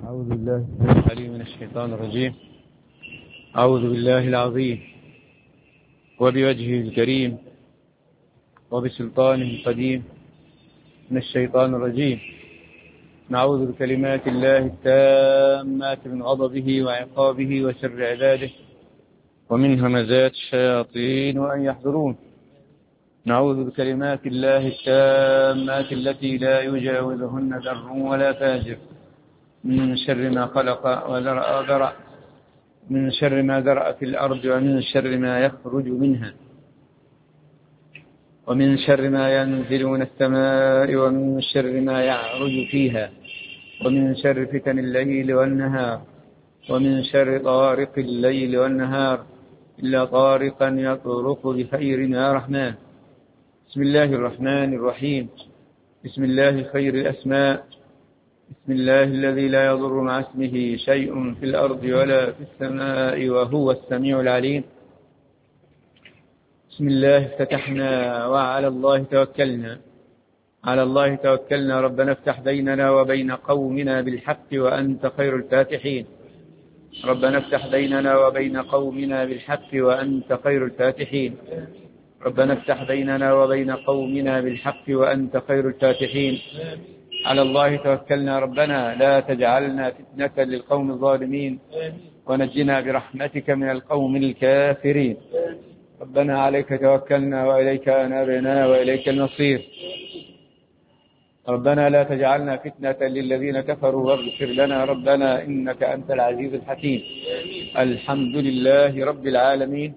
أعوذ بالله العليم من الشيطان الرجيم. أعوذ بالله العظيم وبوجهه الكريم وبسلطانه القديم من الشيطان الرجيم. نعوذ بكلمات الله التامات من غضبه وعقابه وشر عباده ومن همزات الشياطين وأن يحضرون. نعوذ بكلمات الله التامات التي لا يجاوزهن ذر ولا فاجر من شر ما خلق وذرأ من شر ما ذرأ في الأرض ومن شر ما يخرج منها ومن شر ما ينزل من السماء ومن شر ما يعرج فيها ومن شر فتن الليل والنهار ومن شر طارق الليل والنهار إلا طارقا يطرق بخير يا رحمن. بسم الله الرحمن الرحيم. بسم الله خير الأسماء. بسم الله الذي لا يضر مع اسمه شيء في الأرض ولا في السماء وهو السميع العليم. بسم الله افتتحنا وعلى الله توكلنا. على الله توكلنا. ربنا افتح بيننا وبين قومنا بالحق وأنت خير الفاتحين. ربنا افتح بيننا وبين قومنا بالحق وأنت خير الفاتحين. ربنا افتح بيننا وبين قومنا بالحق وأنت خير الفاتحين. على الله توكلنا. ربنا لا تجعلنا فتنة للقوم الظالمين ونجنا برحمتك من القوم الكافرين. ربنا عليك توكلنا وإليك أنابنا وإليك المصير. ربنا لا تجعلنا فتنة للذين كفروا واغفر لنا ربنا إنك أنت العزيز الحكيم. الحمد لله رب العالمين.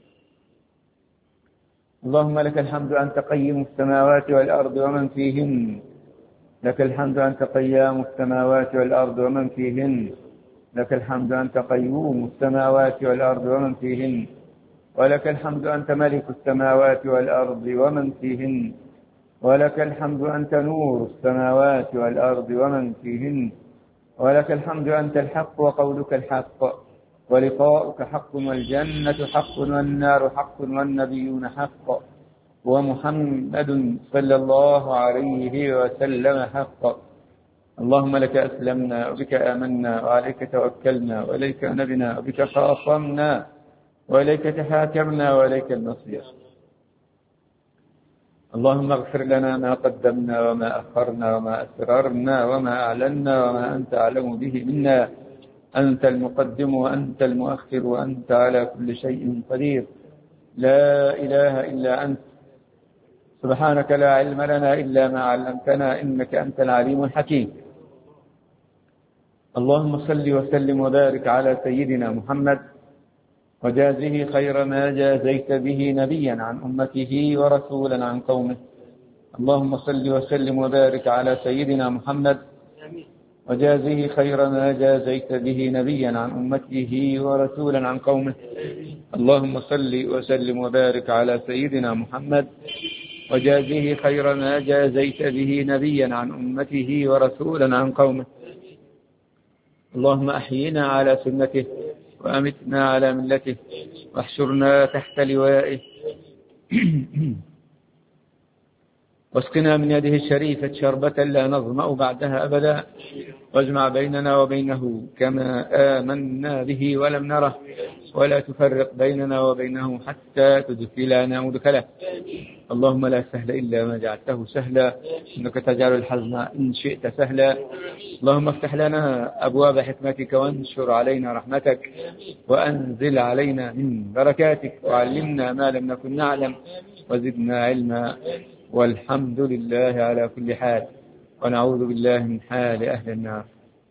اللهم لك الحمد أنت قيم السماوات والأرض ومن فيهن. لك الحمد أنت قيام السماوات والأرض ومن فيهن. لك الحمد أنت قيوم السماوات والأرض ومن فيهن. ولك الحمد أنت ملك السماوات والأرض ومن فيهن. ولك الحمد أنت نور السماوات والأرض ومن فيهن. ولك الحمد أنت الحق وقولك الحق ولقاؤك حق والجنة حق والنار حق والنبيون حق ومحمد صلى الله عليه وسلم حق. اللهم لك أسلمنا وبك آمنا وعليك توكلنا وإليك أنبنا وبك خاصمنا وإليك تحاكمنا وإليك المصير. اللهم اغفر لنا ما قدمنا وما أخرنا وما أسررنا وما أعلنا وما أنت أعلم به منا. أنت المقدم وأنت المؤخر وأنت على كل شيء قدير. لا إله إلا أنت سبحانك لا علم لنا إلا ما علمتنا إنك أنت العليم الحكيم. اللهم صل وسلم وبارك على سيدنا محمد وجازه خير ما جازيت به نبيا عن أمته ورسولا عن قومه. اللهم صل وسلم وبارك على سيدنا محمد وجازه خير ما جازيت به نبيا عن أمته ورسولا عن قومه. اللهم صل وسلم وبارك على سيدنا محمد وجازه خير ما جازيت به نبيا عن أمته ورسولا عن قومه. اللهم أحينا على سنته وأمتنا على ملته واحشرنا تحت لوائه واسقنا من يده الشريفة شربة لا نظمأ بعدها أبدا واجمع بيننا وبينه كما آمنا به ولم نره ولا تفرق بيننا وبينه حتى تدخلنا مدخله. اللهم لا سهل إلا ما جعلته سهلا إنك تجعل الحزن إن شئت سهلا. اللهم افتح لنا أبواب حكمتك وانشر علينا رحمتك وأنزل علينا من بركاتك وعلمنا ما لم نكن نعلم وزدنا علما. والحمد لله على كل حال ونعوذ بالله من حال أهل النار.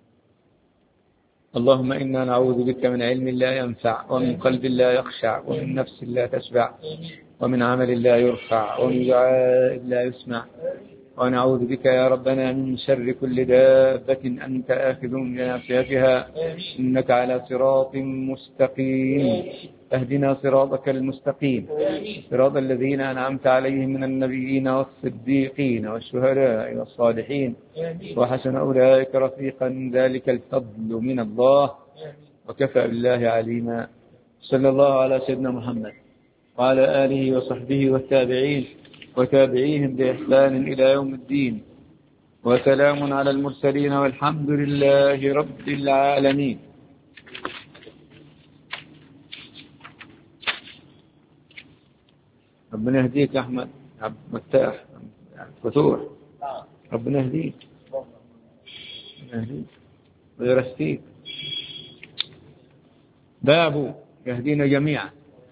اللهم إنا نعوذ بك من علم لا ينفع ومن قلب لا يخشع ومن نفس لا تشبع ومن عمل لا يرفع ومن دعاء لا يسمع. ونعوذ بك يا ربنا من شر كل دابة أنت آخذ بناصيتها إنك على صراط مستقيم. اهدنا صراطك المستقيم صراط الذين أنعمت عليهم من النبيين والصديقين والشهداء والصالحين وحسن أولئك رفيقا. ذلك الفضل من الله وكفى بالله عليما. صلى الله على سيدنا محمد وعلى آله وصحبه والتابعين وتابعيهم بإحسان إلى يوم الدين. وسلام على المرسلين والحمد لله رب العالمين. ربنا يهديك يا أحمد عبد المفتاح فتوح، ربنا يهديك ويرسيك. باب يهدينا جميعا.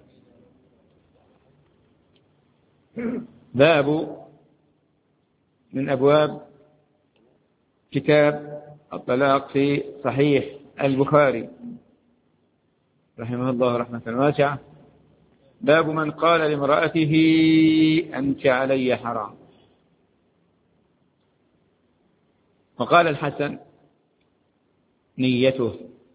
باب من أبواب كتاب الطلاق في صحيح البخاري رحمه الله رحمة واسعة. باب من قال لامرأته أنت علي حرام. وقال الحسن نيته.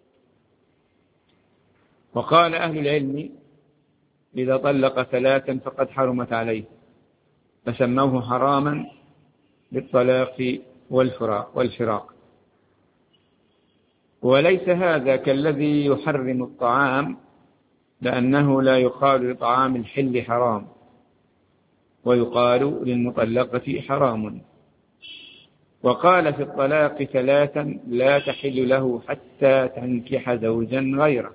وقال أهل العلم إذا طلق ثلاثا فقد حرمت عليه، فسموه حراما بالطلاق والفراق. وليس هذا كالذي يحرم الطعام، لأنه لا يقال لطعام الحل حرام، ويقال للمطلقة حرام. وقال في الطلاق ثلاثا لا تحل له حتى تنكح زوجا غيره.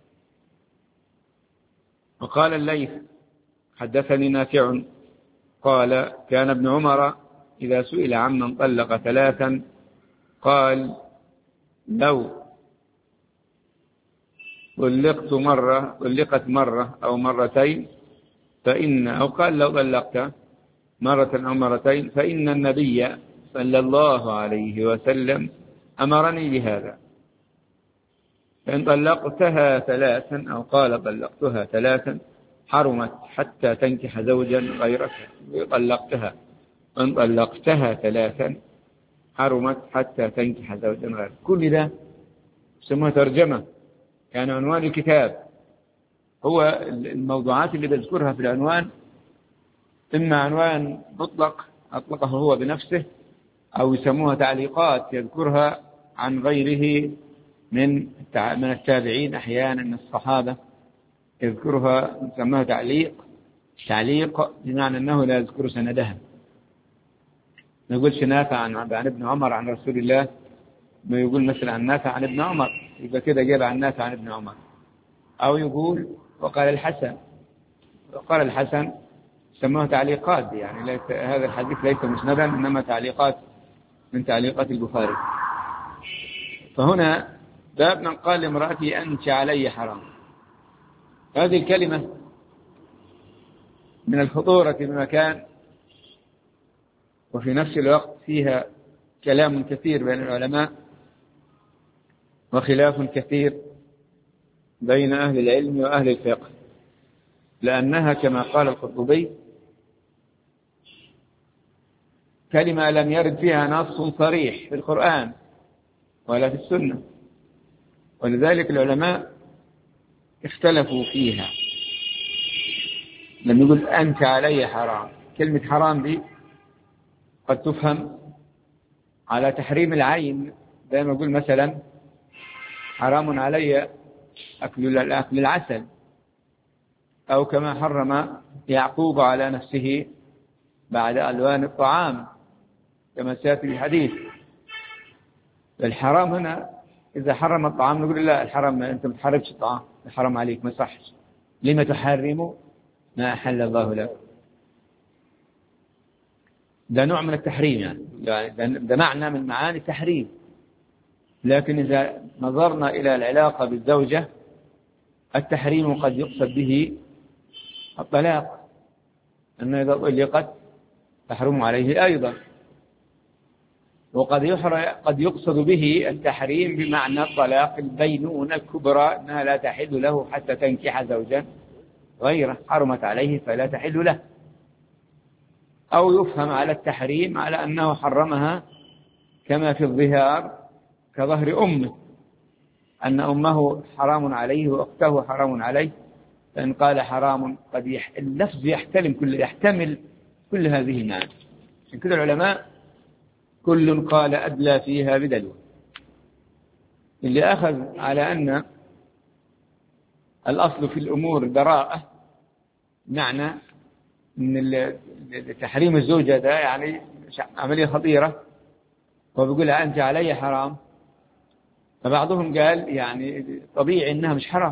وقال الليث حدثني نافع قال كان ابن عمر إذا سئل عمن طلق ثلاثا قال لو طلقت مرة أو مرتين أو قال لو طلقت مرة أو مرتين فإن النبي صلى الله عليه وسلم أمرني بهذا. فإن طلقتها ثلاثا أو قال طلقتها ثلاثا حرمت حتى تنكح زوجا غيرك. وإن طلقتها ثلاثا حرمت حتى تنكح زوجا غيرك. كل ده يسموها ترجمة، كان عنوان الكتاب. هو الموضوعات اللي بذكرها في العنوان إما عنوان مطلق أطلقه هو بنفسه، أو يسموها تعليقات يذكرها عن غيره من التابعين، أحيانا من الصحابة يذكرها يسموها تعليق بمعنى أنه لا يذكر سندها. ما يقولش نافع عن ابن عمر عن رسول الله، ما يقول مثلا عن نافع عن ابن عمر يبقى كده جاب عن نافع عن ابن عمر. أو يقول وقال الحسن سموها تعليقات، يعني هذا الحديث ليس مسندا إنما تعليقات من تعليقات البخاري. فهنا باب من قال لامرأتي أنت علي حرام. هذه الكلمة من الخطورة بمكان، وفي نفس الوقت فيها كلام كثير بين العلماء وخلاف كثير بين أهل العلم وأهل الفقه، لأنها كما قال القرطبي كلمة لم يرد فيها نص صريح في القرآن ولا في السنة، ولذلك العلماء اختلفوا فيها. لما يقول أنت علي حرام، كلمة حرام دي قد تفهم على تحريم العين، زي ما يقول مثلا حرام علي أكل العسل، أو كما حرم يعقوب على نفسه بعد ألوان الطعام كما سيأتي الحديث. الحرام هنا إذا حرم الطعام نقول لا، الحرام أنت ما تحرمش الطعام، الحرام عليك ما صحش، لما تحرم ما أحل الله لك. ده نوع من التحريم، يعني ده معنى من معاني التحريم. لكن إذا نظرنا إلى العلاقة بالزوجة، التحريم قد يقصد به الطلاق، أنه إذا طلقت تحرم عليه أيضا. وقد يقصد به التحريم بمعنى الطلاق البينونة الكبرى، أنها لا تحل له حتى تنكح زوجا غيره، حرمت عليه فلا تحل له. أو يفهم على التحريم على أنه حرمها كما في الظهار كظهر أمه، أن أمه حرام عليه وأخته حرام عليه. فإن قال حرام قد اللفظ يحتمل كل هذه المعاني. من كل العلماء كل قال أدلى فيها بدلوه. اللي أخذ على أن الأصل في الأمور براءة، معنى أن تحريم الزوجة ده يعني عملية خطيرة، هو بيقول أنت علي حرام، فبعضهم قال يعني طبيعي إنها مش حرام.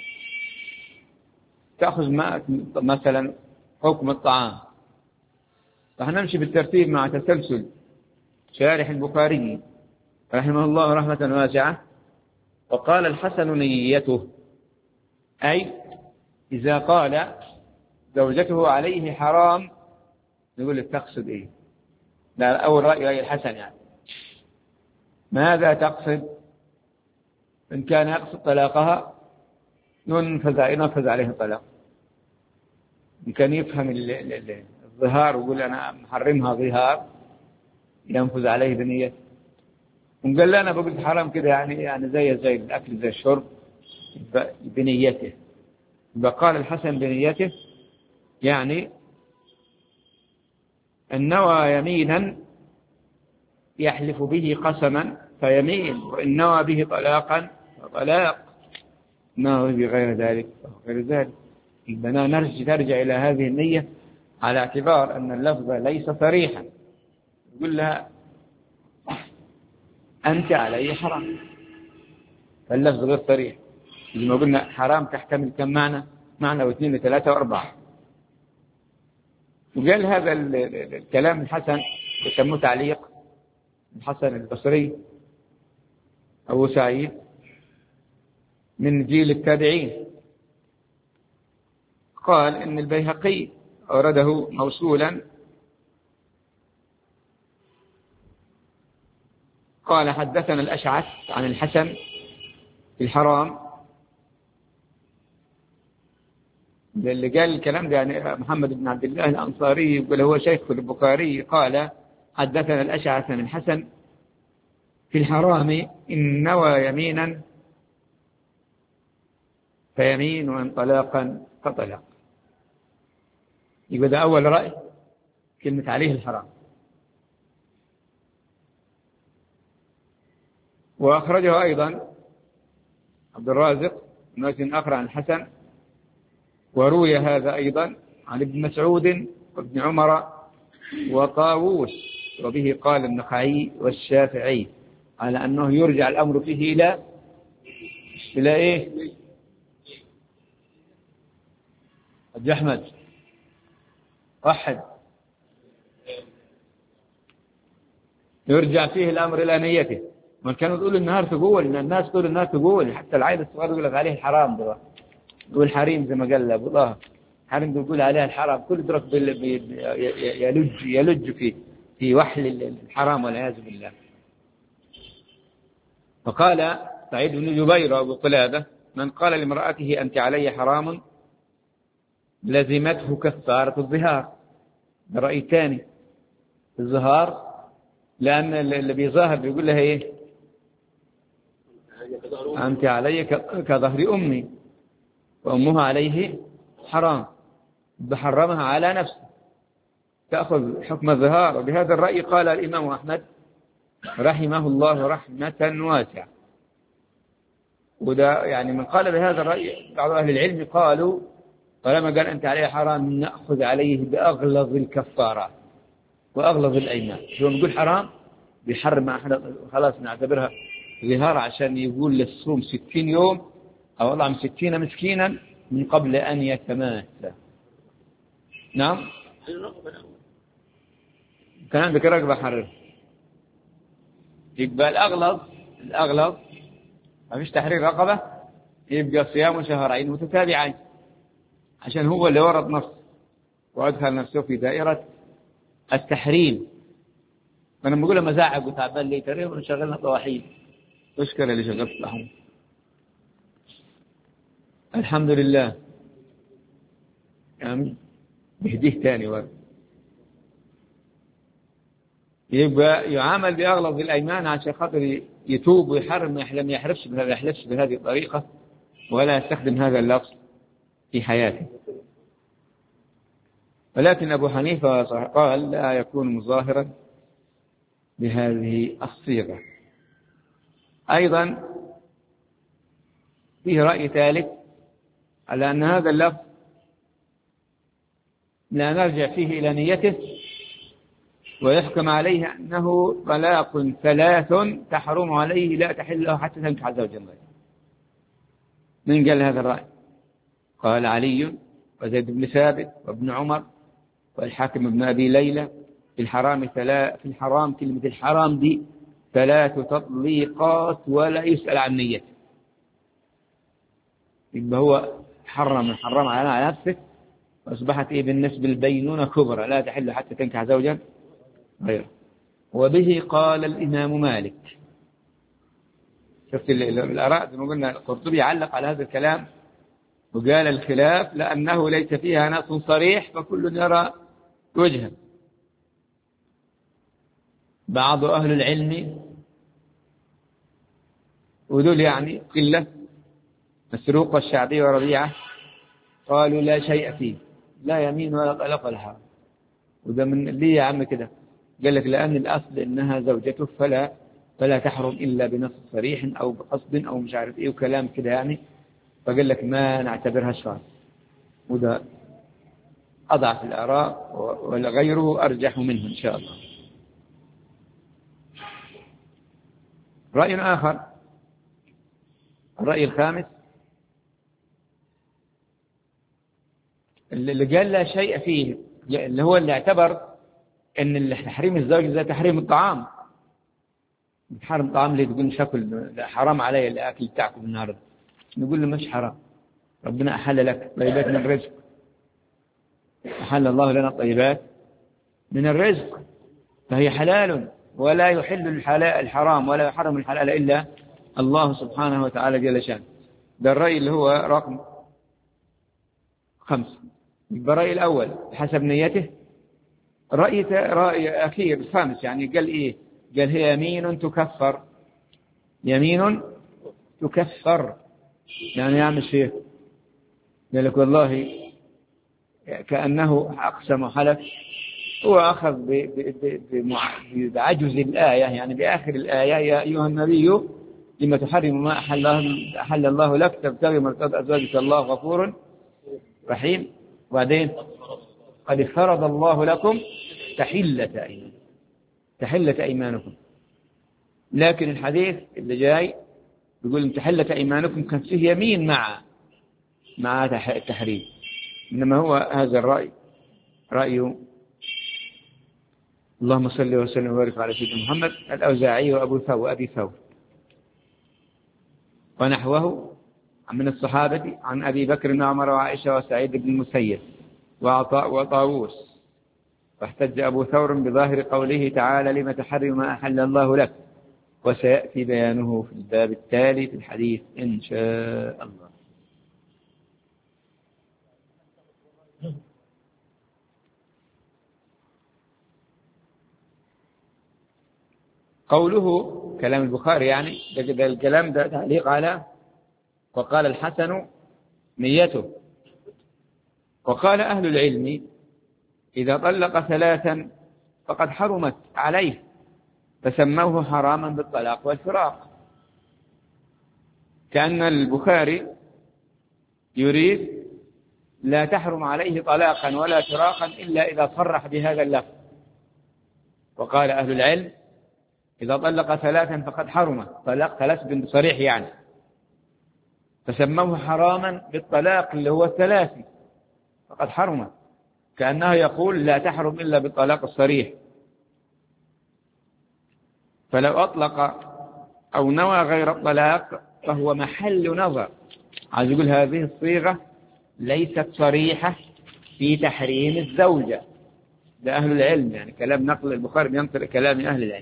تأخذ مثلا حكم الطعام، فهنمشي بالترتيب مع تسلسل شارح البخاري رحمه الله رحمة واسعة. وقال الحسن نيته، أي إذا قال زوجته عليه حرام نقول لك تقصد إيه؟ لا، أول رأي الحسن يعني ماذا تقصد؟ إن كان يقصد طلاقها ينفذ عليه الطلاق. إن كان يفهم الظهار ويقول أنا محرمها ظهار ينفذ عليه بنية. وقال لا أنا بقول حرام كده يعني زي الأكل زي الشرب بنيته. قال الحسن بنيته يعني إن نوى يمينا يحلف به قسما فيمين، وإن نوى به طلاقا فطلاق، نوى بغير ذلك فغير ذلك. البناء ترجع إلى هذه النية على اعتبار أن اللفظ ليس صريحا. يقول لها أنت علي حرام، فاللفظ غير صريح. زي ما قلنا حرام تحتمل كم معنى واثنين وثلاثة وأربعة. وقال هذا الكلام الحسن يسموه تعليق الحسن البصري أبو سعيد من جيل التابعين. قال إن البيهقي أورده موصولا، قال حدثنا الأشعث عن الحسن في الحرام. اللي قال الكلام ده يعني محمد بن عبد الله الأنصاري، يقول هو شيخ البخاري، قال حدثنا الأشعث عن الحسن في الحرام إن نوى يمينا فيمين، وإن طلاقا فطلاق. يبقى ده أول رأي كلمة عليه الحرام. وأخرجه أيضا عبد الرازق بن آخر عن الحسن، وروي هذا أيضا عن ابن مسعود وابن عمر وطاووس، وبه قال النخعي والشافعي على أنه يرجع الأمر فيه إلى إيه؟ حج أحمد وحد، يرجع فيه الأمر إلى نيته. من كانوا يقول النهار تقول، إن الناس تقول النهار تقول، حتى العيل الصغير يقول لك عليه الحرام ده، يقول حريم زي ما قال أبو الله حريم، يقول عليها الحرام. كل درك يلج في وحل الحرام والعياذ بالله. فقال سعيد بن جبير وأبو قلابة من قال لامرأته أنت علي حرام لزمته كفارة الظهار. رأي ثاني الظهار، لأن اللي بيظاهر بيقول لها إيه؟ أنت علي كظهر أمي، وأمها عليه حرام، بحرمها على نفسه، تأخذ حكم الظهار. وبهذا الرأي قال الإمام أحمد رحمه الله رحمة واسعة. وده يعني من قال بهذا الرأي بعض أهل العلم قالوا طالما قال أنت عليه حرام نأخذ عليه بأغلظ الكفارات وأغلظ الأيمان. شو نقول حرام بيحرم خلاص نعتبرها ظهار، عشان يقول للصوم 60 يوم أو أطعم 60 مسكينا من قبل أن يتماس. نعم كان عندك رقبة حرر، يبقى الأغلظ ما فيش تحرير رقبة، يبقى صيام شهرين متتابعين، عشان هو اللي ورد نص وأدخل نفسه في دائرة التحريم. أنا بقول لما زعق وتعبان لي ترى شغلنا طواحين، أشكر اللي شغلت لهم. الحمد لله يعني بهديه ثاني ورد. يبقى يعامل بأغلظ الأيمان عشان خاطر يتوب ويحرم، ما يحلفش بهذه الطريقة ولا يستخدم هذا اللفظ في حياته. ولكن أبو حنيفة قال لا يكون مظاهرا بهذه الصيغة. أيضا فيه رأي ثالث على أن هذا اللفظ لا نرجع فيه إلى نيته، ويحكم عليه أنه طلاق ثلاث تحرم عليه لا تحل له حتى تنكح زوجا غيره. من قال هذا الرأي؟ قال علي وزيد بن ثابت وابن عمر والحاكم بن أبي ليلى. في الحرام كلمة الحرام دي 3 تطليقات ولا يسأل عن نيته. يبقى هو حرم على نفسه، وأصبحت بالنسبة للبينونة كبرى لا تحل حتى تنكح زوجا غيره. وبه قال الإمام مالك. شفت الآراء زي ما قلنا، القرطبي علق على هذا الكلام وقال الخلاف لأنه ليس فيها نص صريح فكل يرى وجها. بعض أهل العلم وذول يعني قلة، مسروق والشعبي وربيعة، قالوا لا شيء فيه، لا يمين ولا طلاق ولا حرام. وده من ليه يا عم كده؟ قال لك لأن الأصل إنها زوجته فلا تحرم إلا بنص صريح أو بقصد أو مش عارف إيه وكلام كده يعني، فقال لك ما نعتبرها شرط. وده أضعف الآراء وغيره أرجح منه إن شاء الله. رأي آخر، الرأي الخامس اللي قال لا شيء فيه، اللي هو اللي اعتبر ان تحريم الزوج زي تحريم الطعام. تحرم الطعام اللي تقول شكل حرام علي الاكل بتاعكم النهارده، نقول له مش حرام، ربنا احل لك طيبات من الرزق، احل الله لنا الطيبات من الرزق، فهي حلال، ولا يحل الحرام ولا يحرم الحلال الا الله سبحانه وتعالى جل شانه. ده الرأي اللي هو رقم 5. الرأي الأول حسب نيته. رأي أخير الخامس يعني قال إيه؟ قال هي يمين تكفر، يمين تكفر. يعني يعمل شيء قال لك والله كأنه أقسم وحلف، هو أخذ بعجز الآية، يعني بآخر الآية يا أيها النبي لما تحرم ما أحل الله لك تبتغي مرضات أزواجك الله غفور رحيم. وبعدين قد فرض الله لكم تحلة أيمانكم. لكن الحديث اللي جاي بيقول تحلة أيمانكم كان فيه يمين مع التحريم. إنما هو هذا الرأي رأيه اللهم صل وسلم وبارك على سيدنا محمد الأوزاعي وأبي ثور ونحوه من الصحابة عن أبي بكر وعمر وعائشة وسعيد بن المسيب وعطاء وطاووس. واحتج أبو ثور بظاهر قوله تعالى لما تحرم ما أحل الله لك، وسيأتي بيانه في الباب التالي في الحديث إن شاء الله. قوله كلام البخاري يعني ده الكلام ده تعليق على وقال الحسن نيته. وقال أهل العلم إذا طلق 3 فقد حرمت عليه فسموه حراما بالطلاق والفراق. كأن البخاري يريد لا تحرم عليه طلاقا ولا فراقا إلا إذا صرح بهذا اللفظ. وقال أهل العلم إذا طلق 3 فقد حرم، طلاق 3 صريح يعني، فسموه حراما بالطلاق اللي هو 3 فقد حرم، كأنه يقول لا تحرم إلا بالطلاق الصريح. فلو أطلق أو نوى غير الطلاق فهو محل نظر. عايز يقول هذه الصيغة ليست صريحة في تحريم الزوجة. ده أهل العلم يعني كلام نقل البخاري ينقل كلام أهل العلم.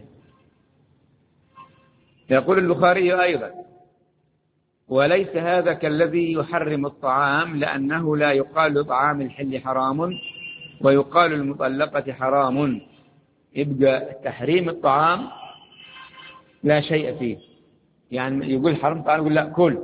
يقول البخاري أيضا وليس هذا كالذي يحرم الطعام، لأنه لا يقال طعام الحل حرام ويقال المطلقة حرام. يبقى تحريم الطعام لا شيء فيه، يعني يقول حرم طعام يقول لا كل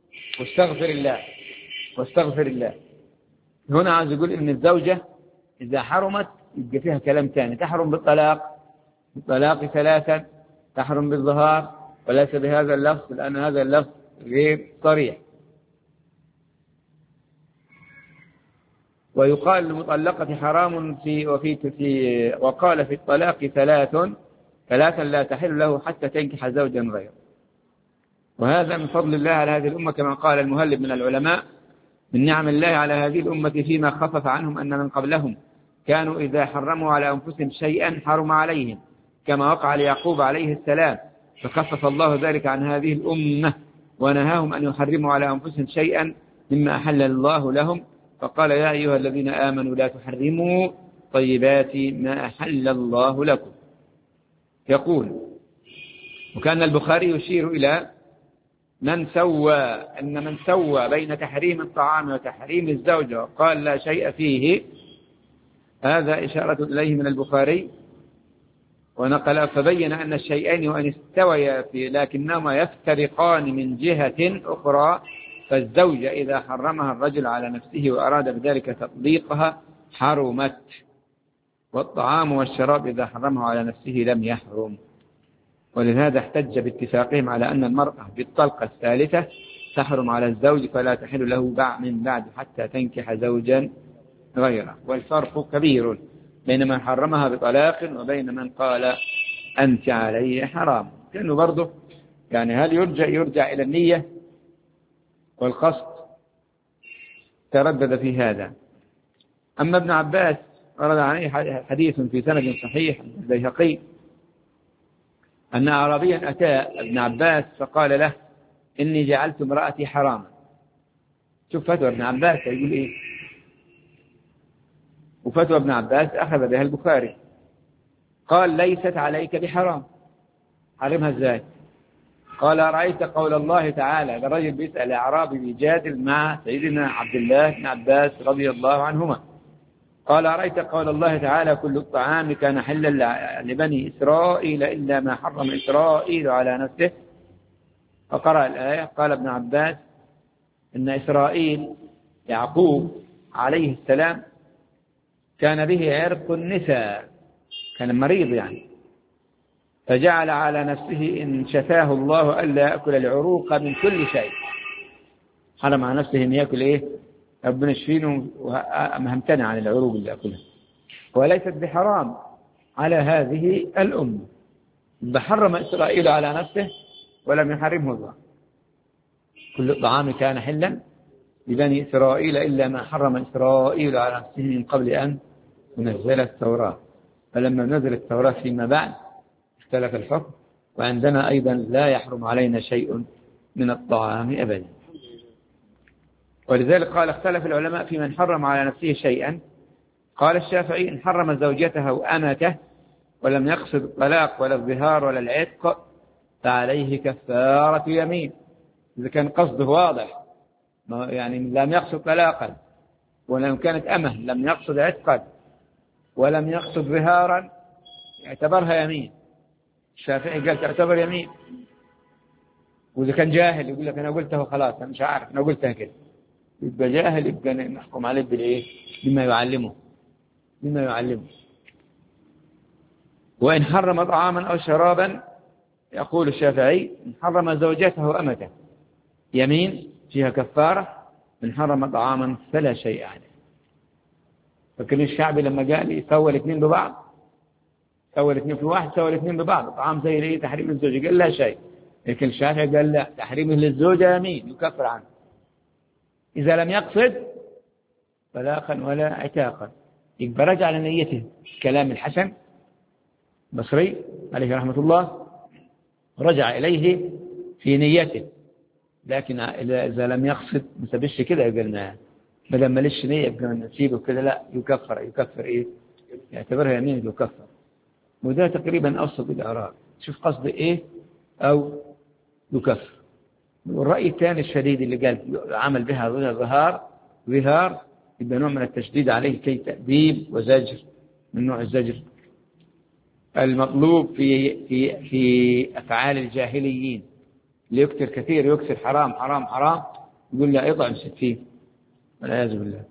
واستغفر الله. هنا عايز يقول إن الزوجة إذا حرمت يبقى فيها كلام ثاني، تحرم بالطلاق 3، تحرم بالظهار، وليس بهذا اللفظ لأن هذا اللفظ غير صريح. ويقال المطلقة حرام وقال في الطلاق ثلاثا لا تحل له حتى تنكح زوجا غيره. وهذا من فضل الله على هذه الأمة، كما قال المهلب من العلماء: من نعم الله على هذه الأمة فيما خفف عنهم أن من قبلهم كانوا إذا حرموا على أنفسهم شيئا حرم عليهم، كما وقع ليعقوب عليه السلام، فخفف الله ذلك عن هذه الأمة ونهاهم أن يحرموا على أنفسهم شيئا مما أحل الله لهم، فقال: يا أيها الذين آمنوا لا تحرموا طيبات ما أحل الله لكم. يقول: وكان البخاري يشير إلى من سوى بين تحريم الطعام وتحريم الزوجة وقال لا شيء فيه، هذا إشارة إليه من البخاري، ونقل فبين أن الشيئين وأن استويا لكنهما يفترقان من جهة أخرى، فالزوجة إذا حرمها الرجل على نفسه وأراد بذلك تطبيقها حرمت، والطعام والشراب إذا حرمه على نفسه لم يحرم. ولهذا احتج باتفاقهم على أن المرأة بالطلقة الثالثة تحرم على الزوج فلا تحل له من بعد حتى تنكح زوجا غيره. والفرق كبير بين من حرمها بطلاق وبين من قال أنت علي حرام، لأنه برضه يعني هل يرجع إلى النية والقصد؟ تردد في هذا. أما ابن عباس ورد عليه حديث في سند صحيح البيهقي أن أعرابيا أتى ابن عباس فقال له: إني جعلت امرأتي حراما. شوف فتوى ابن عباس يقول إيه، وفتوى ابن عباس أخذ بها البخاري، قال: ليست عليك بحرام. حرمها ازاي؟ قال: رأيت قول الله تعالى، الرجل بيسأل أعرابي بيجادل مع سيدنا عبد الله بن عباس رضي الله عنهما، قال: رأيت قول الله تعالى: كل الطعام كان حلا لبني إسرائيل إلا ما حرم إسرائيل على نفسه. فقرأ الآية. قال ابن عباس: إن إسرائيل يعقوب عليه السلام كان به عرق النساء، كان مريض يعني، فجعل على نفسه إن شفاه الله ألا يأكل العروق من كل شيء. حرم على نفسه أن يأكل إيه؟ ربنا يشفينه ومهمتنع عن العروق اللي أكلها، وليست بحرام على هذه الأمة. بحرم إسرائيل على نفسه ولم يحرمه الله. كل الطعام كان حلا لبني إسرائيل إلا ما حرم إسرائيل على نفسه من قبل أن تنزل التوراة، فلما نزل التوراة فيما بعد اختلف الحكم، وعندنا أيضا لا يحرم علينا شيء من الطعام أبدا. ولذلك قال: اختلف العلماء في من حرم على نفسه شيئا. قال الشافعي: إن حرم زوجته وأمته ولم يقصد الطلاق ولا الظهار ولا العتق فعليه كفارة يمين. إذا كان قصده واضح، يعني لم يقصد طلاقا، ولم كانت أمه لم يقصد عتقا ولم يقصد ظهارا، يعتبرها يمين. الشافعي قال تعتبر يمين. وإذا كان جاهل يقول لك أنا قلته خلاص، أنا مش عارف، أنا قلتها كده، يبقى جاهل، يبقى نحكم عليه بالإيه؟ بما يعلمه. وإن حرم طعاما أو شرابا، يقول الشافعي: إن حرم زوجته وأمته يمين فيها كفارة، إن حرم طعاما فلا شيء عليه. فكل الشعبي لما قال يسوى الاثنين ببعض، سوى الاثنين في واحد، سوى الاثنين ببعض، طعام زي ايه؟ تحريم الزوجة، قال لا شيء. لكن الشافعي قال لا، تحريمه للزوجة يمين يكفر عنه إذا لم يقصد طلاقا ولا عتاقا. يبقى رجع لنيته. كلام الحسن البصري عليه رحمة الله رجع إليه في نيته، لكن إذا لم يقصد ما سبش كده، قلنا بدل ما ليش نية يبقى نسيبه كده، لا، يكفر إيه؟ يعتبرها يمين يكفر. وده تقريبا أوسط الآراء، شوف قصد إيه أو يكفر. والرأي الثاني الشديد اللي قال عمل بها ظهار يبقى نوع من التشديد عليه كي تأديب وزجر من نوع الزجر المطلوب في أفعال الجاهليين. اللي يكثر كثير، يكثر حرام حرام حرام، يقول لا اطعم 60 والعياذ بالله.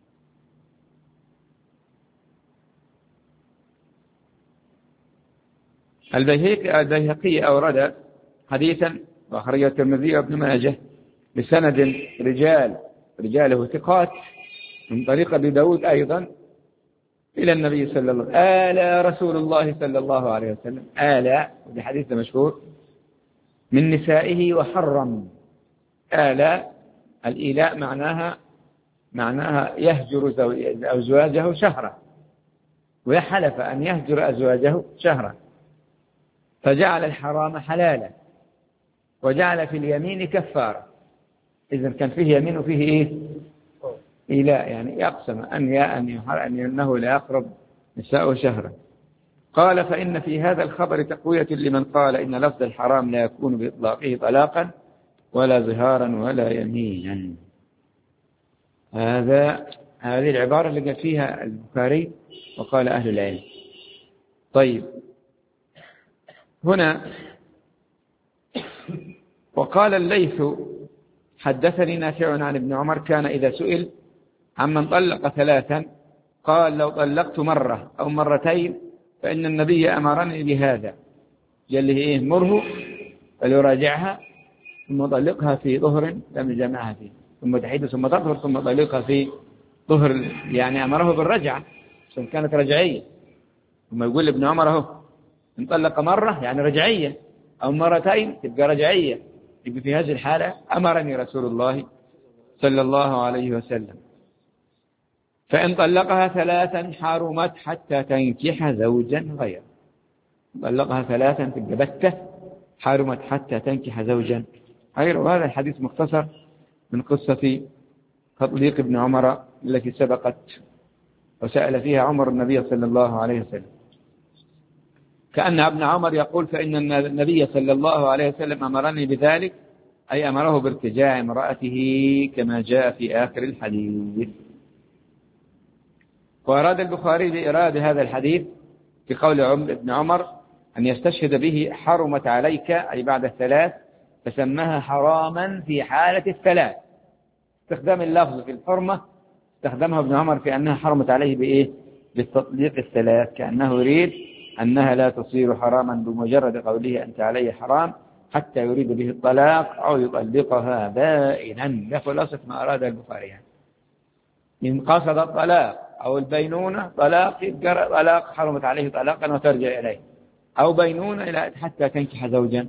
البيهقي أورد حديثا وأخرجه الترمذي وابن ماجه بسند رجاله ثقات من طريق أبي داود أيضا إلى النبي صلى الله عليه وسلم. آل رسول الله صلى الله عليه وسلم، آل، وفي حديث مشهور، من نسائه وحرم. آل الإيلاء معناها يهجر أزواجه شهرا، ويحلف أن يهجر أزواجه شهرا، فجعل الحرام حلالا وجعل في اليمين كفارة. إذن كان فيه يمين وفيه إيه؟ إيلاء، يعني يقسم أنه لا يقرب نساء شهرا. قال فإن في هذا الخبر تقوية لمن قال إن لفظ الحرام لا يكون بإطلاقه طلاقا ولا ظهارا ولا يمينا. هذه العبارة اللي قال فيها البخاري وقال أهل العلم. طيب، هنا وقال الليث حدثني نافع عن ابن عمر كان إذا سئل عمن طلق ثلاثا قال لو طلقت مرة أو مرتين فإن النبي أمرني بهذا. قال له إيه؟ مره فليراجعها ثم طلقها في ظهر لم يجمعها فيه، ثم تحيد ثم تطهر ثم طلقها في ظهر، يعني أمره بالرجعة عشان كانت رجعية. ثم يقول ابن عمر اهو إن طلق مرة يعني رجعية، أو مرتين تبقى رجعية، يبقى في هذه الحالة أمرني رسول الله صلى الله عليه وسلم. فإن طلقها ثلاثا حرمت حتى تنكح زوجا غيره. طلقها ثلاثا تبقى بتة، حرمت حتى تنكح زوجا غيره. وهذا الحديث مختصر من قصة تطليق ابن عمر التي سبقت وسأل فيها عمر النبي صلى الله عليه وسلم. كأن ابن عمر يقول فإن النبي صلى الله عليه وسلم أمرني بذلك، أي أمره بارتجاع امرأته كما جاء في آخر الحديث. وأراد البخاري بإراد هذا الحديث في قول ابن عمر أن يستشهد به حرمت عليك أي بعد الثلاث، فسماها حراما في حالة الثلاث. استخدام اللفظ في الحرمة استخدمها ابن عمر في أنها حرمت عليه بإيه؟ بالتطليق الثلاث، كأنه يريد أنها لا تصير حراما بمجرد قوله أنت علي حرام، حتى يريد به الطلاق أو يطلقها بائنا. ده خلاصة ما أراد البخاري. يعني إن قصد الطلاق أو البينونة طلاق حرمت عليه طلاقا وترجع إليه، أو بينونة إلى حتى تنكح زوجا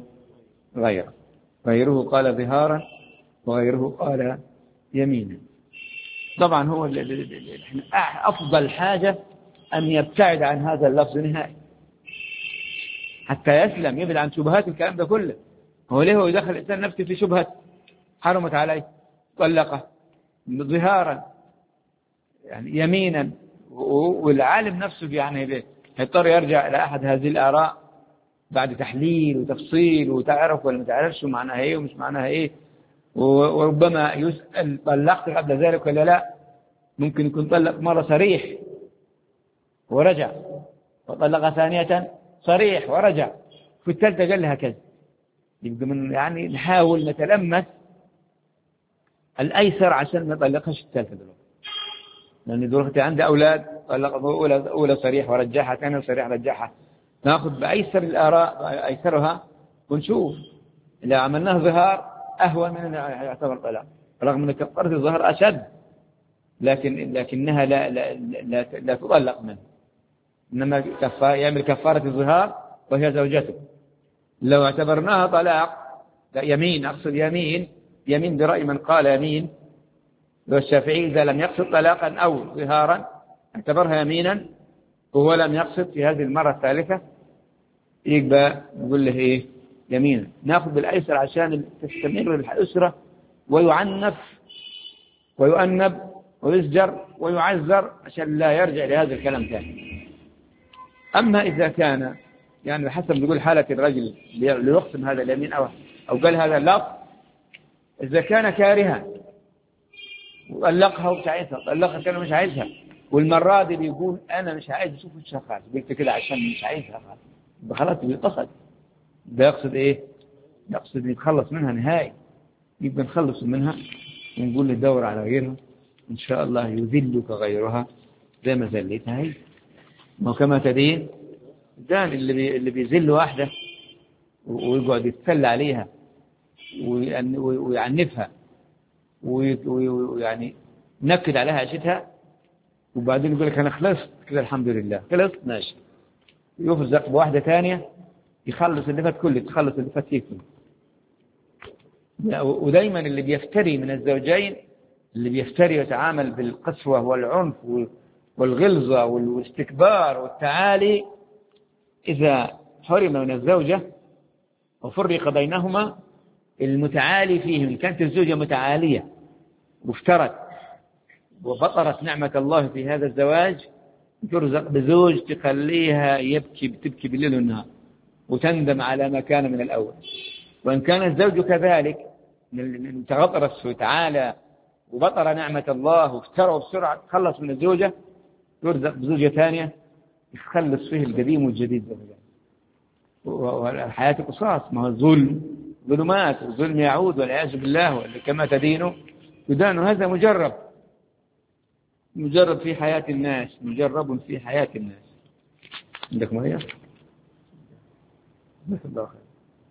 غيره قال ظهارا وغيره قال يمينا. طبعا هو أفضل حاجة أن يبتعد عن هذا اللفظ نهائي حتى يسلم، يبعد عن شبهات الكلام ده كله. هو ليه هو يدخل الإنسان نفسه في شبهة حرمت عليه طلقه ظهارا يعني يمينا، والعالم نفسه يعني هيضطر يرجع إلى أحد هذه الآراء بعد تحليل وتفصيل وتعرف ولا ما تعرفش معناها إيه ومش معناها إيه، وربما يسأل طلقت قبل ذلك ولا لا. ممكن يكون طلق مرة صريح ورجع، وطلق ثانية صريح ورجع، في الثالثة قال لها كذا. يبقى من يعني نحاول نتلمس الأيسر عشان ما نطلقش الثالثة دلوقتي، لأن دلوقتي عندي أولاد طلق أولى صريح ورجعها، ثانية صريح رجعها. نأخذ بأيسر الآراء أيسرها ونشوف إذا عملناه ظهار أهون من أن يعتبر طلاق، رغم أن كفارة الظهر أشد، لكنها لا تطلق منه، إنما يعمل كفارة الظهار وهي زوجته. لو اعتبرناها طلاق يمين، أقصد يمين برأي من قال يمين، والشافعي إذا لم يقصد طلاقا أو ظهارا اعتبرها يمينا وهو لم يقصد في هذه المرة الثالثة، يبقى نقول له إيه؟ يمينا. نأخذ بالأيسر عشان تستمر الأسرة ويعنف ويؤنب ويزجر ويعذر عشان لا يرجع لهذا الكلام ثاني. أما إذا كان يعني بحسب نقول حالة الرجل ليقسم هذا اليمين أو قال هذا اللفظ، إذا كان كارها وطلقها ومش عايزها، طلقها كان مش عايزها، والمرة دي بيقول أنا مش عايز أشوف الشخص، قلت كده عشان مش عايزها، خلاص بيقصد ده يقصد إيه؟ يقصد يتخلص منها نهائي. يبقى نخلص منها ونقول له دور على غيرها إن شاء الله يذلك غيرها زي ما ذلتها هي. ما كما تدين دان اللي بيذل واحدة ويقعد يتسلى عليها ويعنفها ويعني نكد عليها عيشتها، وبعدين يقول لك أنا خلصت كذا الحمد لله، خلصت ماشي، يفرزق بواحدة ثانية يخلص اللي فات كله، تخلص اللي فات فيه كله. ودايما اللي بيفتري من الزوجين، اللي بيفتري يتعامل بالقسوة والعنف والغلظة والاستكبار والتعالي، إذا حرم من الزوجة وفرق بينهما، المتعالي فيهم إن كانت الزوجة متعالية وافترت وبطرت نعمة الله في هذا الزواج، ترزق بزوج تخليها تبكي بالليل والنهار وتندم على ما كان من الأول. وإن كان الزوج كذلك تغطرس وتعالى وبطر نعمة الله وافترى بسرعة تخلص من الزوجة، يرزق بزوجة ثانية يخلص فيه القديم والجديد. والحياة قصاص، ما هو الظلم ظلمات، والظلم يعود والعياذ بالله، كما تدين تدان. هذا مجرب في حياة الناس، مجرب في حياة الناس. عندك مية؟ بس الله خير.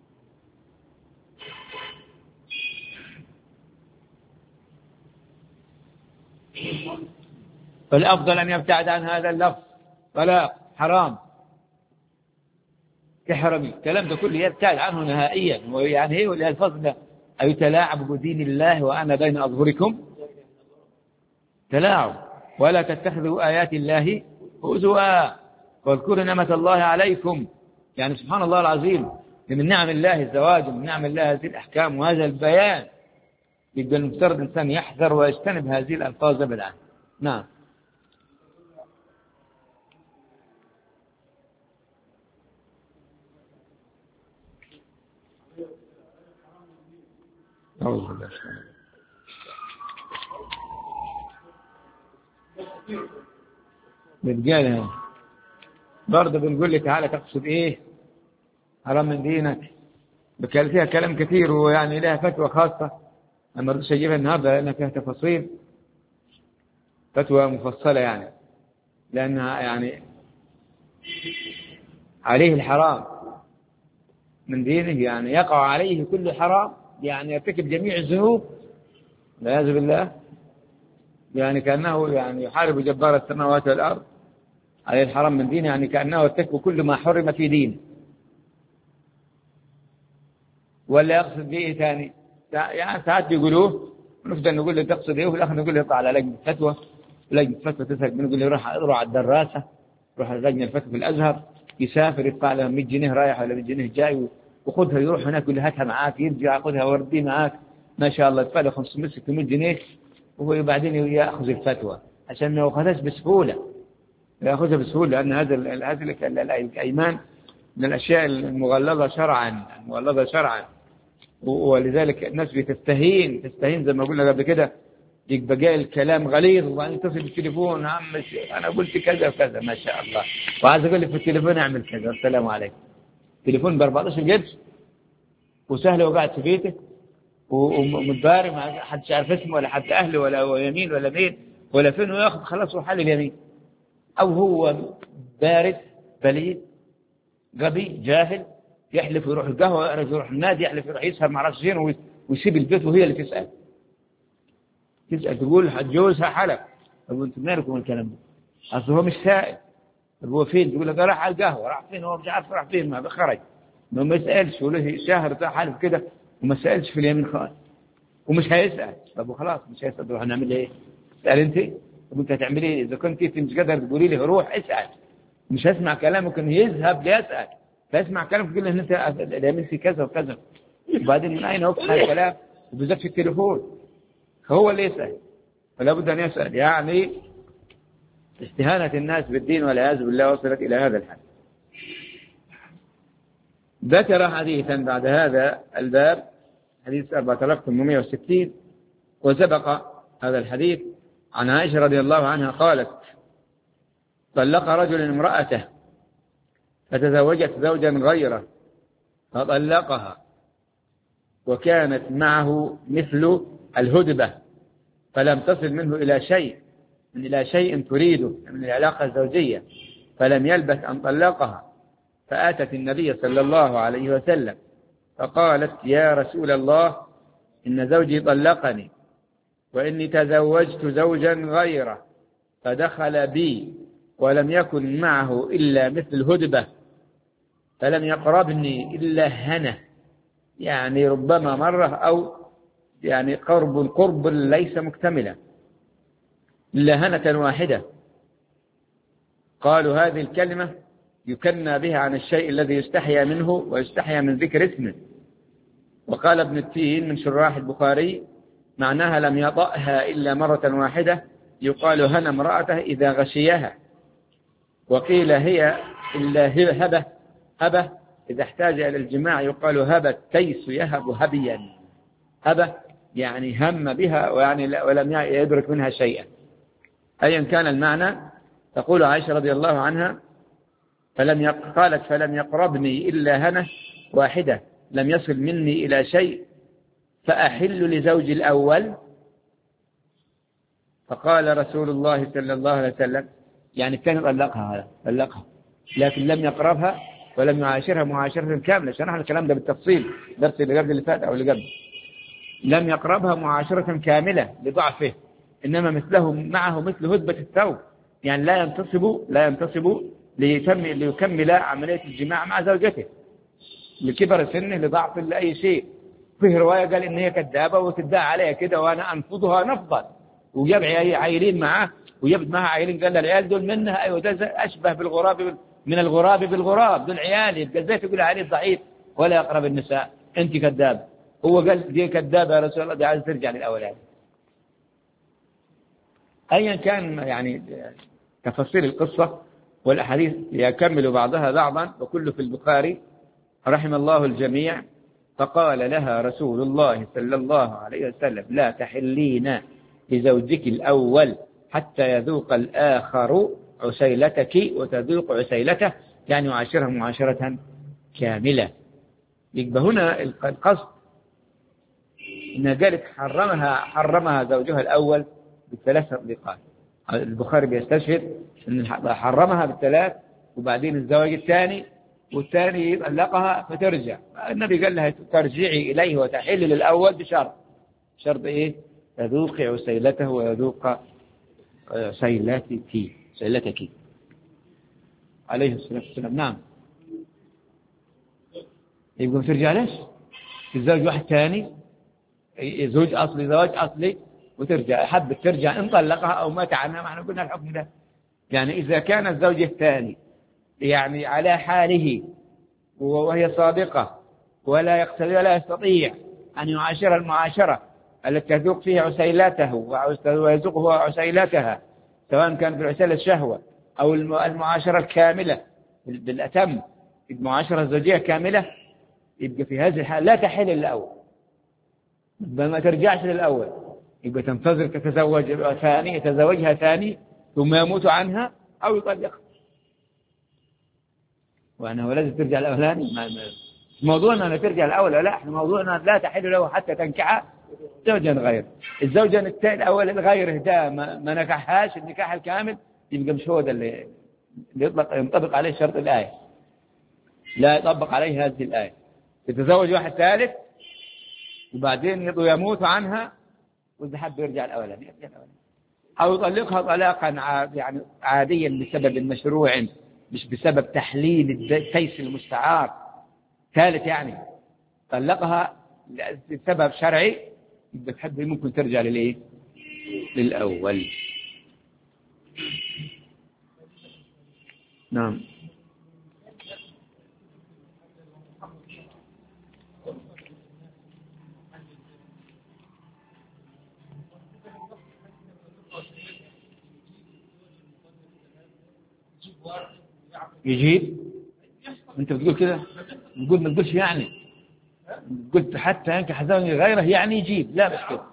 فالأفضل أن يبتعد عن هذا اللفظ، طلاق حرام تحرمي، الكلام ده كله يبتعد عنه نهائيا. ويعني ايه الألفاظ ده؟ أيتلاعب بدين الله وأنا بين أظهركم؟ تلاعب. ولا تتخذوا آيات الله هزوا واذكروا نعمة الله عليكم. يعني سبحان الله العظيم، من نعم الله الزواج، ومن نعم الله هذه الأحكام وهذا البيان. يبقى المفترض الإنسان يحذر ويجتنب هذه الألفاظ ابدا. نعم. أعوذ بالله. بتقالها برضه بنقول لك تعالى تقصد إيه؟ حرام من دينك. بكال فيها كلام كثير، ويعني لها فتوى خاصة أنا ما رضيتش أجيبها النهاردة لأنها فيها تفاصيل، فتوى مفصلة يعني، لأنها يعني عليه الحرام من دينه، يعني يقع عليه كل حرام، يعني يرتكب جميع الذنوب والعياذ بالله، يعني كأنه يعني يحارب جبار السماوات والأرض. عليه الحرام من دينه يعني كأنه يرتكب كل ما حرم في دينه. ولا يقصد به ثاني؟ يعني ساعات بيقولوه ونفضل نقول له تقصد ايه، وفي الاخر نقول له يطلع على لجنه فتوى، لجنه فتوى تسال، بنقول له روح على الدراسه، روح على لجنه الفتوى في الازهر، يسافر يدفع له 100 جنيه رايح ولا 100 جنيه جاي، وخذها يروح هناك يقول له هاتها معاك، يرجع ياخذها ويرديه معاك، ما شاء الله يدفع له 500 600 جنيه، وهو بعدين ياخذ الفتوى عشان ما ياخذهاش بسهوله، ياخذها بسهوله، لان هذا الايمان من الاشياء المغلظه شرعا. ولذلك الناس بتستهين زي ما قلنا قبل كده، يبقى جاي الكلام غليظ وبعدين تصل بالتليفون، عم انا قلت كذا وكذا ما شاء الله، وعايز اقول لك في التليفون اعمل كذا، السلام عليكم. تليفون ب 14 جنيه وسهل، وقاعد في بيته ومتباري، ما حدش عارف اسمه ولا حد اهله ولا هو يمين ولا مين ولا فين، وياخذ خلاص وحل اليمين. او هو بارد بليد غبي جاهل، يحلف ويروح القهوة، يروح النادي، يحلف يروح يسهر مع رأس زين، ويسيب البيت وهي اللي تسأل تقول هتجوزها حلف. طب انتم مالكم الكلام ده؟ اصل هو مش سائل. طب هو فين؟ تقول لك راح على القهوة، راح فين؟ هو مش عارف راح فين، ما خرج، ما يسألش، وله شهر بتاع حلف كده وما سألش في اليمين خالص، ومش هيسأل. طب وخلاص مش هيسأل، طب هنعمل ايه؟ اسأل انت. طب انت هتعمل ايه؟ اذا كنت انت مش قادر تقولي لي روح اسأل، مش هسمع كلامك انه يذهب ليسأل، فاسمع كلامك تقول له ان انت عملت في كذا وكذا، وبعدين من اين وقع الكلام؟ وبالذات في التليفون هو اللي يسأل، فلا بد ان يسأل. يعني استهانة الناس بالدين والعياذ بالله وصلت الى هذا الحد. ذكر حديثا بعد هذا الباب، حديث 4860، وسبق هذا الحديث عن عائشة رضي الله عنها قالت: طلق رجل امرأته فتزوجت زوجا غيره فطلقها، وكانت معه مثل الهدبة، فلم تصل منه إلى شيء تريده من العلاقة الزوجية، فلم يلبث أن طلقها، فأتت النبي صلى الله عليه وسلم فقالت: يا رسول الله، إن زوجي طلقني وإني تزوجت زوجا غيره فدخل بي ولم يكن معه إلا مثل هدبة فلم يقربني إلا هنة، يعني ربما مرة أو يعني قرب ليس مكتملا، إلا هنة واحدة. قالوا هذه الكلمة يكنى بها عن الشيء الذي يستحيا منه ويستحيا من ذكر اسمه. وقال ابن التين من شراح البخاري معناها لم يطأها إلا مرة واحدة، يقال هنى امرأته إذا غشيها. وقيل هي إلا هبة إذا احتاج إلى الجماع يقال هبت تيس يهب هبيا، هبة يعني هم بها ويعني ولم يدرك منها شيئا. أيا كان المعنى، تقول عائشة رضي الله عنها قالت فلم يقربني إلا هنة واحدة لم يصل مني إلى شيء فأحل لزوج الأول. فقال رسول الله صلى الله عليه وسلم يعني كان طلقها لكن لم يقربها ولم يعاشرها معاشرة كاملة. شرحنا الكلام ده بالتفصيل درس اللي قبل اللي فات أو اللي قبل. لم يقربها معاشرة كاملة لضعفه، إنما مثله معه مثل هدبة الثوب، يعني لا ينتصب ليكمل عملية الجماع مع زوجته لكبر سنه لضعف لأي شيء. فيه رواية قال إن هي كذابة وتدعى عليها كده وأنا أنفضها نفضا، وجاب عيلين معه ويبد معها عيلين، قال العيال دول منها أيوة ده أشبه بالغراب من الغراب بالغراب، دول عيالي، يبقى ازاي تقول عليه ضعيف ولا يقرب النساء؟ أنت كذاب. هو قال دي كذابة يا رسول الله، دي عايز ترجع للأولاد. أيا كان يعني تفاصيل القصة والأحاديث يكمل بعضها بعضا، وكل في البخاري رحم الله الجميع. فقال لها رسول الله صلى الله عليه وسلم لا تحلين لزوجك الأول حتى يذوق الآخر عسيلتك وتذوق عسيلته، يعني يعاشرها معاشرة كاملة. يبقى هنا القصد إن ذلك حرمها زوجها الأول بالثلاث تطليقات. البخاري بيستشهد أن حرمها بالثلاث، وبعدين الزواج الثاني والثاني طلقها فترجع. النبي قال لها ترجعي إليه وتحل للأول بشرط. شرط إيه؟ تذوق عسيلته ويذوق عسيلتك عليه الصلاة والسلام. نعم. يبقى ترجع ليش؟ تتزوج واحد ثاني، زوج أصلي زواج أصلي، وترجع. حبت ترجع إن طلقها أو مات عنها، ما احنا قلنا الحكم ده. يعني إذا كان الزوج الثاني يعني على حاله وهي صادقة ولا يستطيع أن يعاشر المعاشرة التي تذوق فيها عسيلته ويذوقه عسيلتها، سواء كان في العسيلة الشهوة أو المعاشرة الكاملة بالأتم، المعاشرة الزوجية كاملة، يبقى في هذه الحالة لا تحل الأول، ما ترجعش للأول، يبقى تنتظر يتزوجها ثاني ثم يموت عنها أو يطلقها. وأنه لازم ترجع الأولاني، موضوعنا أن ترجع الأول لا، احنا موضوعنا لا تحل له حتى تنكح زوجا غير. الزوجة الأول الغير ده ما نكحهاش النكاح الكامل، يبقى مش هو ده اللي ينطبق عليه شرط الآية، لا يطبق عليه هذه الآية. يتزوج واحد ثالث وبعدين يموت عنها وإذا حب يرجع الأولاني أو يطلقها طلاقا يعني عاديا بسبب مشروع، مش بسبب تحليل التيس المستعار ثالث، يعني طلقها لسبب شرعي، يبقى تحب ممكن ترجع للأول. نعم. يجيب انت بتقول كده، بتقول ما تقولش يعني، قلت حتى ينكح زوجا غيره يعني يجيب، لا مش كده،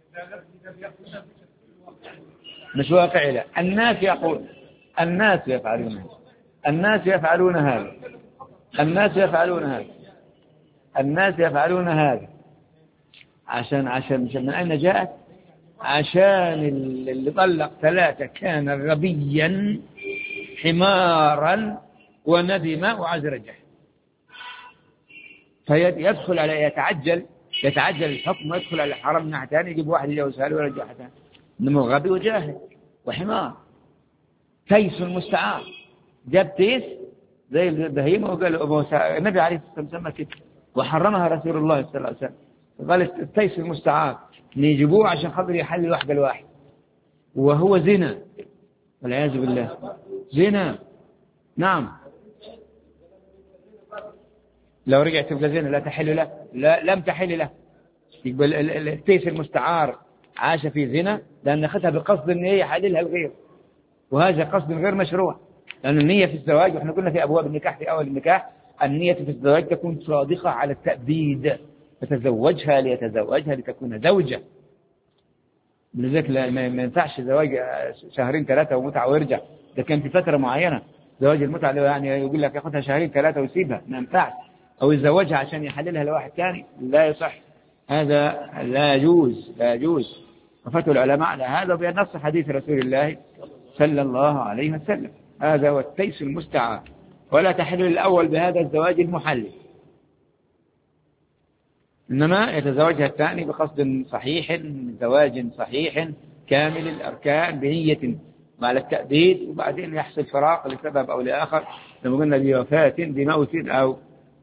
مش واقعي. لا، الناس يفعلون هذا عشان من أين جاءت؟ عشان اللي طلق ثلاثة كان غبيا حمارا وندم وعزرجه، فيدخل على يتعجل يتعجل الحكم ويدخل على الحرم من ناحية ثانية، يجيب واحد يجوزها له ولا يجي واحد ثاني، إنما غبي وجاهل وحمار. تيس المستعار، جاب تيس زي البهيمة وقال النبي عليه الصلاة والسلام كده، وحرمها رسول الله صلى الله عليه وسلم، قال التيس المستعار إن يجيبوه عشان خاطر يحل واحد الواحد، وهو زنا والعياذ بالله، زنا. نعم، لو رجعت تبقى زنا لا تحل له، لا لم تحل له. يقبل التيس المستعار عاش في زنا لأن أخذها بقصد أن هي يحللها الغير، وهذا قصد غير مشروع، لأن النية في الزواج، وإحنا قلنا في أبواب النكاح في أول النكاح النية في الزواج تكون صادقة على التأبيد، فتزوجها ليتزوجها لتكون زوجة. لذلك ما ينفعش زواج شهرين ثلاثة ومتعة ويرجع، ده كان في فترة معينة. زواج المتعة يعني يقول لك ياخذها شهرين ثلاثة ويسيبها، ما ينفعش، أو يتزوجها عشان يحللها لواحد ثاني، لا يصح، هذا لا يجوز، لا يجوز. وفتوا العلماء على هذا بنص حديث رسول الله صلى الله عليه وسلم، هذا هو التيس المستعار. ولا تحل الأول بهذا الزواج المحلل، إنما يتزوجها الثاني بقصد صحيح، زواج صحيح كامل الأركان بنية مع التأبيد، وبعدين يحصل فراق لسبب أو لآخر، لما قلنا بوفاة بموت أو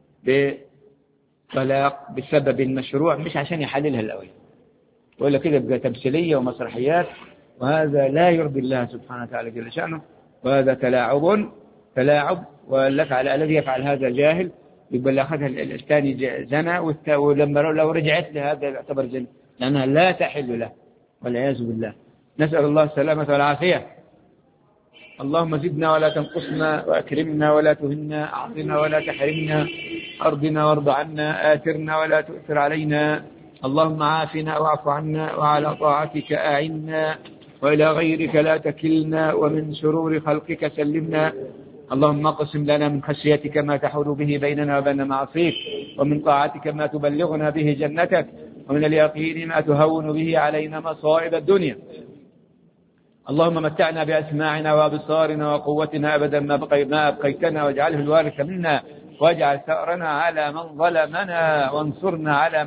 بطلاق بسبب مشروع، مش عشان يحللها الأول، ولا كده بقى تمثيلية ومسرحيات، وهذا لا يرضي الله سبحانه وتعالى جل شأنه، وهذا تلاعب. ولك على الذي يفعل هذا جاهل، يقبل أخذها الثاني زنا، ولما لو رجعت لهذا يعتبر زنا، لأنها لا تحل له والعياذ بالله. نسأل الله السلامة والعافية. اللهم زدنا ولا تنقصنا، وأكرمنا ولا تهنا، أعطنا ولا تحرمنا، أرضنا وارض عنا، آثرنا ولا تؤثر علينا. اللهم عافنا واعف عنا، وعلى طاعتك أعنا، وإلى غيرك لا تكلنا، ومن شرور خلقك سلمنا. اللهم اقسم لنا من خشيتك ما تحول به بيننا وبين معصيك، ومن طاعتك ما تبلغنا به جنتك، ومن اليقين ما تهون به علينا مصائب الدنيا. اللهم متعنا بأسماعنا وأبصارنا وقوتنا أبدا ما أبقيتنا، واجعله الوارث منا، واجعل ثأرنا على من ظلمنا، وانصرنا على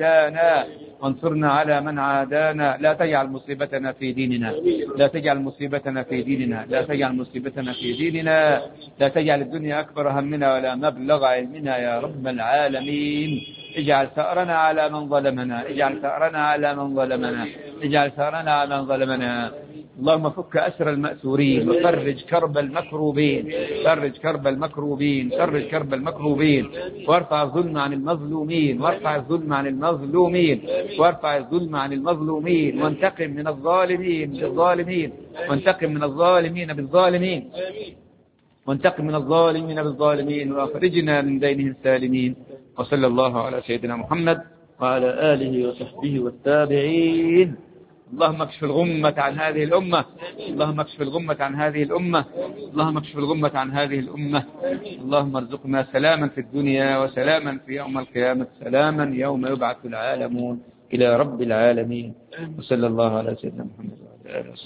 من عادانا، لا تجعل مصيبتنا في ديننا، لا تجعل الدنيا أكبر همنا ولا مبلغ علمنا يا رب العالمين. اجعل ثأرنا على من ظلمنا، اللهم فك أسر المأسورين، وفرج كرب المكروبين، وارفع الظلم عن المظلومين، وانتقم من الظالمين بالظالمين، وأخرجنا من بينهم سالمين. وصلى الله على سيدنا محمد وعلى آله وصحبه والتابعين. اللهم اكشف الغمة عن هذه الأمة، اللهم ارزقنا سلاما في الدنيا، وسلاما في يوم القيامة، سلاما يوم يبعث العالمون إلى رب العالمين. وصلى الله على سيدنا محمد وعلى آله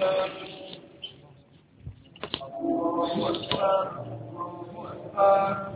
وصحبه.